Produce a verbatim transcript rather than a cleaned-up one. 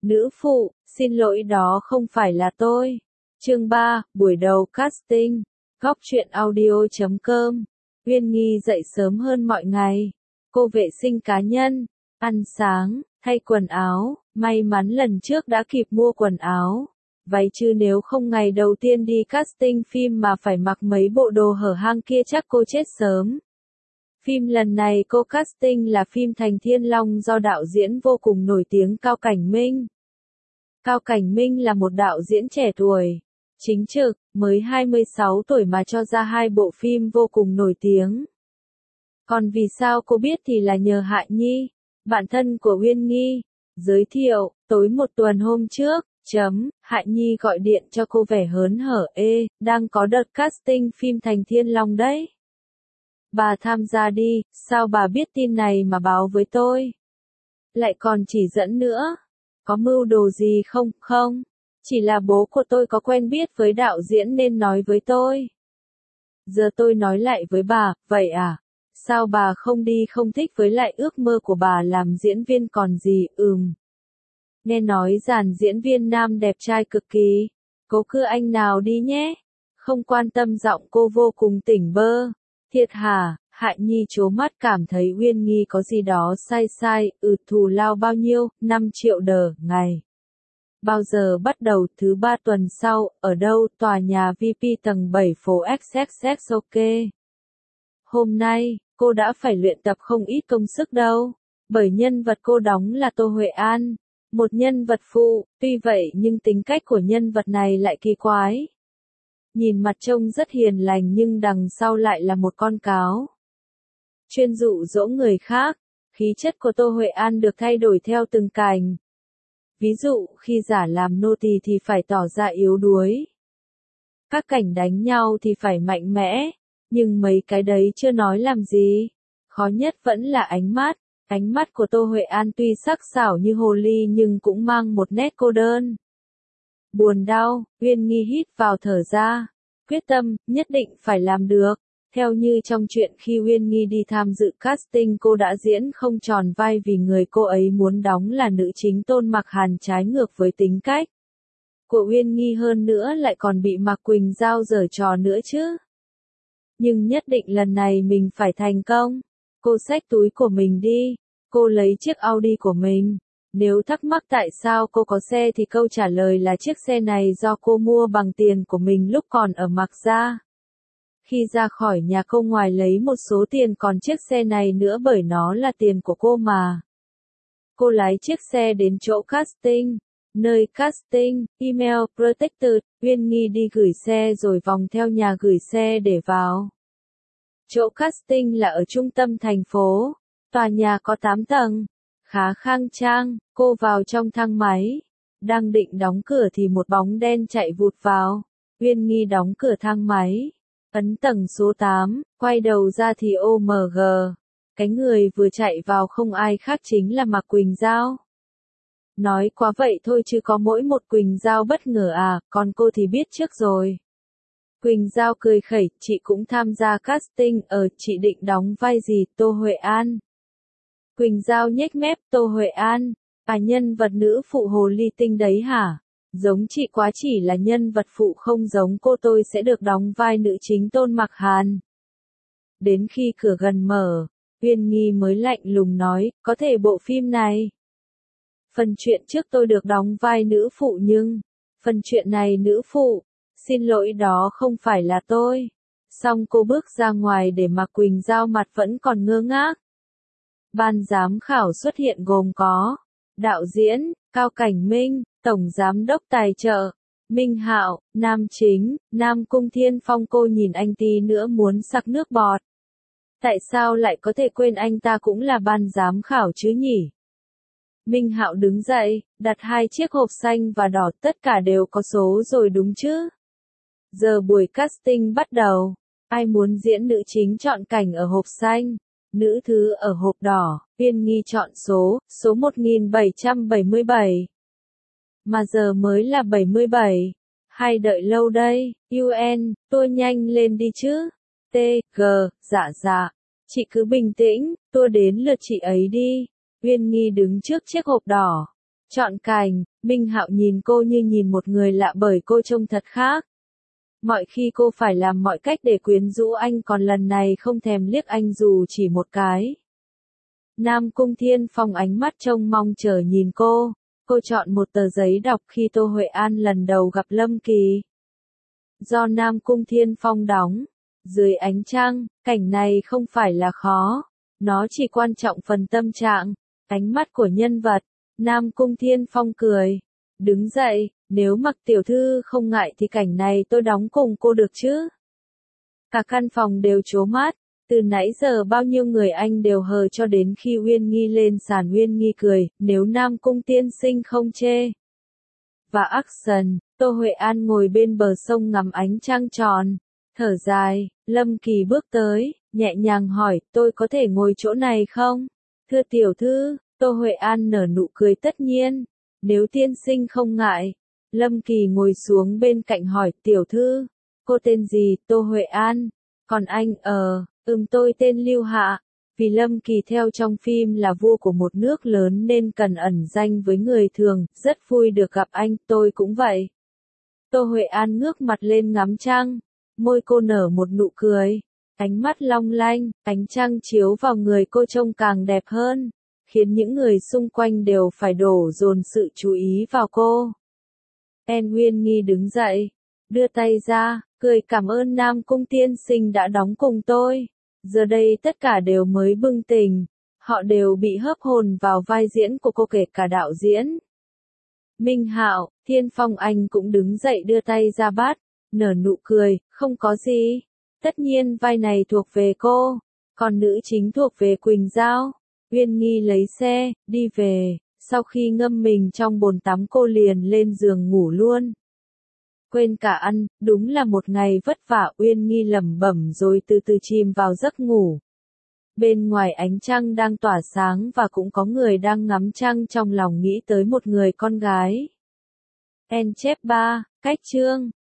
Nữ phụ, xin lỗi đó không phải là tôi. Chương ba, buổi đầu casting. Góc truyện audio chấm com. Uyên Nghi dậy sớm hơn mọi ngày. Cô vệ sinh cá nhân, ăn sáng, thay quần áo, may mắn lần trước đã kịp mua quần áo. Váy chứ nếu không ngày đầu tiên đi casting phim mà phải mặc mấy bộ đồ hở hang kia chắc cô chết sớm. Phim lần này cô casting là phim Thành Thiên Long do đạo diễn vô cùng nổi tiếng Cao Cảnh Minh. Cao Cảnh Minh là một đạo diễn trẻ tuổi, chính trực, mới hai mươi sáu tuổi mà cho ra hai bộ phim vô cùng nổi tiếng. Còn vì sao cô biết thì là nhờ Hạ Nhi, bạn thân của Uyên Nghi, giới thiệu, tối một tuần hôm trước, chấm, Hạ Nhi gọi điện cho cô vẻ hớn hở, ê, đang có đợt casting phim Thành Thiên Long đấy. Bà tham gia đi, sao bà biết tin này mà báo với tôi? Lại còn chỉ dẫn nữa. Có mưu đồ gì không? Không. Chỉ là bố của tôi có quen biết với đạo diễn nên nói với tôi. Giờ tôi nói lại với bà, vậy à? Sao bà không đi không thích với lại ước mơ của bà làm diễn viên còn gì, ừm. Nghe nói dàn diễn viên nam đẹp trai cực kỳ. Cố cứ anh nào đi nhé. Không quan tâm giọng cô vô cùng tỉnh bơ. Thiệt hả? Hạ Nhi trố mắt cảm thấy Uyên Nghi có gì đó sai sai, ừ thù lao bao nhiêu, năm triệu đờ, ngày. Bao giờ bắt đầu? Thứ ba tuần sau, ở đâu? Tòa nhà vê pê tầng bảy phố ích ích ích ok. Hôm nay, cô đã phải luyện tập không ít công sức đâu, bởi nhân vật cô đóng là Tô Huệ An, một nhân vật phụ, tuy vậy nhưng tính cách của nhân vật này lại kỳ quái. Nhìn mặt trông rất hiền lành nhưng đằng sau lại là một con cáo. Chuyên dụ dỗ người khác, khí chất của Tô Huệ An được thay đổi theo từng cảnh. Ví dụ, khi giả làm nô tỳ thì phải tỏ ra yếu đuối. Các cảnh đánh nhau thì phải mạnh mẽ, nhưng mấy cái đấy chưa nói làm gì. Khó nhất vẫn là ánh mắt. Ánh mắt của Tô Huệ An tuy sắc sảo như hồ ly nhưng cũng mang một nét cô đơn. Buồn đau, Uyên Nghi hít vào thở ra. Quyết tâm, nhất định phải làm được. Theo như trong chuyện khi Uyên Nghi đi tham dự casting cô đã diễn không tròn vai vì người cô ấy muốn đóng là nữ chính Tôn Mặc Hàn trái ngược với tính cách của Uyên Nghi, hơn nữa lại còn bị Mạc Quỳnh Giao giở trò nữa chứ. Nhưng nhất định lần này mình phải thành công. Cô xách túi của mình đi. Cô lấy chiếc Audi của mình. Nếu thắc mắc tại sao cô có xe thì câu trả lời là chiếc xe này do cô mua bằng tiền của mình lúc còn ở Mạc Gia. Khi ra khỏi nhà cô ngoài lấy một số tiền còn chiếc xe này nữa bởi nó là tiền của cô mà. Cô lái chiếc xe đến chỗ casting. Nơi casting, email, protected, Uyên Nghi đi gửi xe rồi vòng theo nhà gửi xe để vào. Chỗ casting là ở trung tâm thành phố. Tòa nhà có tám tầng. Khá khang trang, cô vào trong thang máy. Đang định đóng cửa thì một bóng đen chạy vụt vào. Uyên Nghi đóng cửa thang máy. Ấn tầng số tám, quay đầu ra thì ô em giê. Cái người vừa chạy vào không ai khác chính là Mạc Quỳnh Giao. Nói quá vậy thôi chứ có mỗi một Quỳnh Giao bất ngờ à, còn cô thì biết trước rồi. Quỳnh Giao cười khẩy, chị cũng tham gia casting, ở chị định đóng vai gì? Tô Huệ An. Quỳnh Giao nhếch mép, Tô Huệ An, à nhân vật nữ phụ hồ ly tinh đấy hả? Giống chị quá, chỉ là nhân vật phụ không giống cô, tôi sẽ được đóng vai nữ chính Tôn Mặc Hàn. Đến khi cửa gần mở, Uyên Nghi mới lạnh lùng nói, có thể bộ phim này. Phần chuyện trước tôi được đóng vai nữ phụ nhưng, phần chuyện này nữ phụ, xin lỗi đó không phải là tôi. Xong cô bước ra ngoài để Mạc Quỳnh Giao mặt vẫn còn ngơ ngác. Ban giám khảo xuất hiện gồm có đạo diễn, Cao Cảnh Minh, tổng giám đốc tài trợ, Minh Hạo, nam chính, Nam Cung Thiên Phong. Cô nhìn anh tí nữa muốn sặc nước bọt. Tại sao lại có thể quên anh ta cũng là ban giám khảo chứ nhỉ? Minh Hạo đứng dậy, đặt hai chiếc hộp xanh và đỏ, tất cả đều có số rồi đúng chứ? Giờ buổi casting bắt đầu. Ai muốn diễn nữ chính chọn cảnh ở hộp xanh, nữ thứ ở hộp đỏ. Uyên Nghi chọn số, số một nghìn bảy trăm bảy mươi bảy. Mà giờ mới là bảy mươi bảy. Hay đợi lâu đây, u en, tôi nhanh lên đi chứ. T, G, dạ dạ. Chị cứ bình tĩnh, tôi đến lượt chị ấy đi. Uyên Nghi đứng trước chiếc hộp đỏ. Chọn cảnh, Minh Hạo nhìn cô như nhìn một người lạ bởi cô trông thật khác. Mọi khi cô phải làm mọi cách để quyến rũ anh, còn lần này không thèm liếc anh dù chỉ một cái. Nam Cung Thiên Phong ánh mắt trông mong chờ nhìn cô. Cô chọn một tờ giấy đọc khi Tô Huệ An lần đầu gặp Lâm Kỳ. Do Nam Cung Thiên Phong đóng. Dưới ánh trăng, cảnh này không phải là khó. Nó chỉ quan trọng phần tâm trạng, ánh mắt của nhân vật. Nam Cung Thiên Phong cười. Đứng dậy, nếu Mặc tiểu thư không ngại thì cảnh này tôi đóng cùng cô được chứ? Cả căn phòng đều trố mắt. Từ nãy giờ bao nhiêu người anh đều hờ cho đến khi Uyên Nghi lên sàn. Uyên Nghi cười, nếu Nam Cung tiên sinh không chê. Và action, Tô Huệ An ngồi bên bờ sông ngắm ánh trăng tròn. Thở dài, Lâm Kỳ bước tới, nhẹ nhàng hỏi, tôi có thể ngồi chỗ này không? Thưa tiểu thư, Tô Huệ An nở nụ cười tất nhiên. Nếu tiên sinh không ngại. Lâm Kỳ ngồi xuống bên cạnh hỏi, tiểu thư, cô tên gì? Tô Huệ An. Còn anh, ờ, ừm tôi tên Lưu Hạ. Vì Lâm Kỳ theo trong phim là vua của một nước lớn nên cần ẩn danh với người thường, rất vui được gặp anh, tôi cũng vậy. Tô Huệ An ngước mặt lên ngắm trăng, môi cô nở một nụ cười, ánh mắt long lanh, ánh trăng chiếu vào người cô trông càng đẹp hơn, khiến những người xung quanh đều phải đổ dồn sự chú ý vào cô. En Uyên Nghi đứng dậy, đưa tay ra, cười cảm ơn Nam Cung tiên sinh đã đóng cùng tôi. Giờ đây tất cả đều mới bừng tỉnh, họ đều bị hớp hồn vào vai diễn của cô kể cả đạo diễn. Minh Hạo, Thiên Phong anh cũng đứng dậy đưa tay ra bắt, nở nụ cười, không có gì. Tất nhiên vai này thuộc về cô, còn nữ chính thuộc về Quỳnh Giao. Uyên Nghi lấy xe, đi về, sau khi ngâm mình trong bồn tắm cô liền lên giường ngủ luôn. Quên cả ăn, đúng là một ngày vất vả. Uyên Nghi lẩm bẩm rồi từ từ chìm vào giấc ngủ. Bên ngoài ánh trăng đang tỏa sáng và cũng có người đang ngắm trăng trong lòng nghĩ tới một người con gái. En chép ba, cách chương.